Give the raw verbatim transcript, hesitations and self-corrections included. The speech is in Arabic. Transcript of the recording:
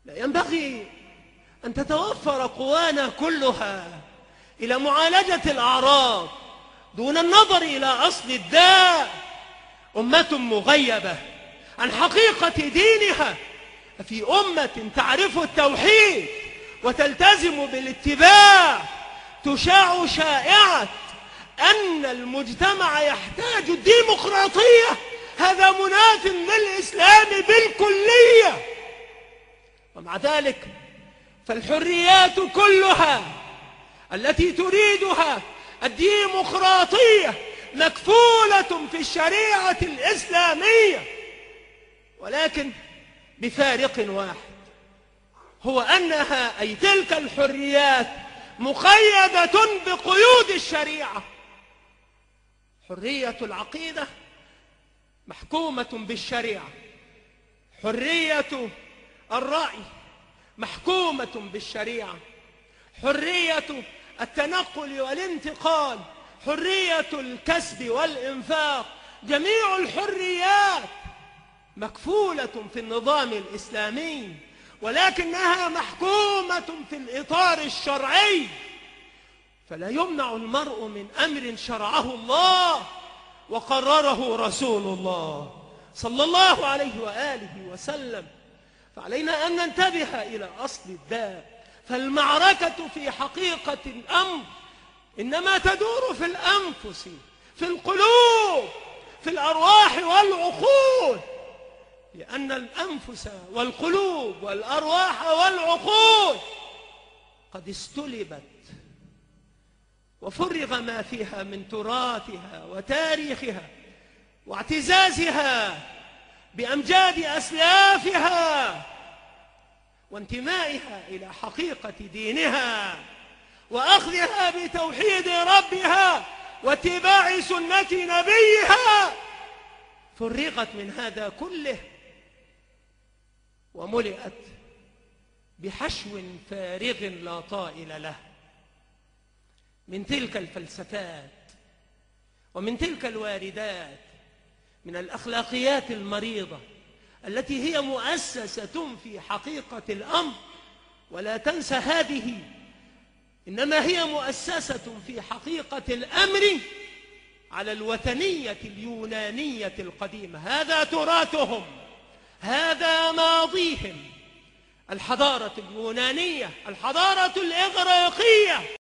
لا ينبغي أن تتوفر قوانا كلها إلى معالجة الأعراض دون النظر إلى أصل الداء. أمة مغيبة عن حقيقة دينها، في أمة تعرف التوحيد وتلتزم بالاتباع تشاع شائعة أن المجتمع يحتاج الديمقراطية، هذا مناف للإسلام بالكلية. ومع ذلك فالحريات كلها التي تريدها الديمقراطية مكفولة في الشريعة الإسلامية، ولكن بفارق واحد، هو أنها أي تلك الحريات مقيدة بقيود الشريعة. حرية العقيدة محكومة بالشريعة، حرية الرأي محكومة بالشريعة، حرية التنقل والانتقال، حرية الكسب والإنفاق، جميع الحريات مكفولة في النظام الإسلامي، ولكنها محكومة في الإطار الشرعي. فلا يمنع المرء من أمر شرعه الله وقرره رسول الله صلى الله عليه وآله وسلم. فعلينا أن ننتبه إلى أصل الداء. فالمعركة في حقيقة الأمر إنما تدور في الأنفس، في القلوب، في الأرواح والعقول، لأن الأنفس والقلوب والأرواح والعقول قد استلبت وفرغ ما فيها من تراثها وتاريخها واعتزازها بأمجاد أسلافها وانتمائها إلى حقيقة دينها وأخذها بتوحيد ربها واتباع سنة نبيها. فرغت من هذا كله وملئت بحشو فارغ لا طائل له من تلك الفلسفات ومن تلك الواردات، من الأخلاقيات المريضة التي هي مؤسسة في حقيقة الأمر. ولا تنسى هذه، إنما هي مؤسسة في حقيقة الأمر على الوثنية اليونانية القديمة. هذا تراثهم، هذا ماضيهم، الحضارة اليونانية، الحضارة الإغريقية.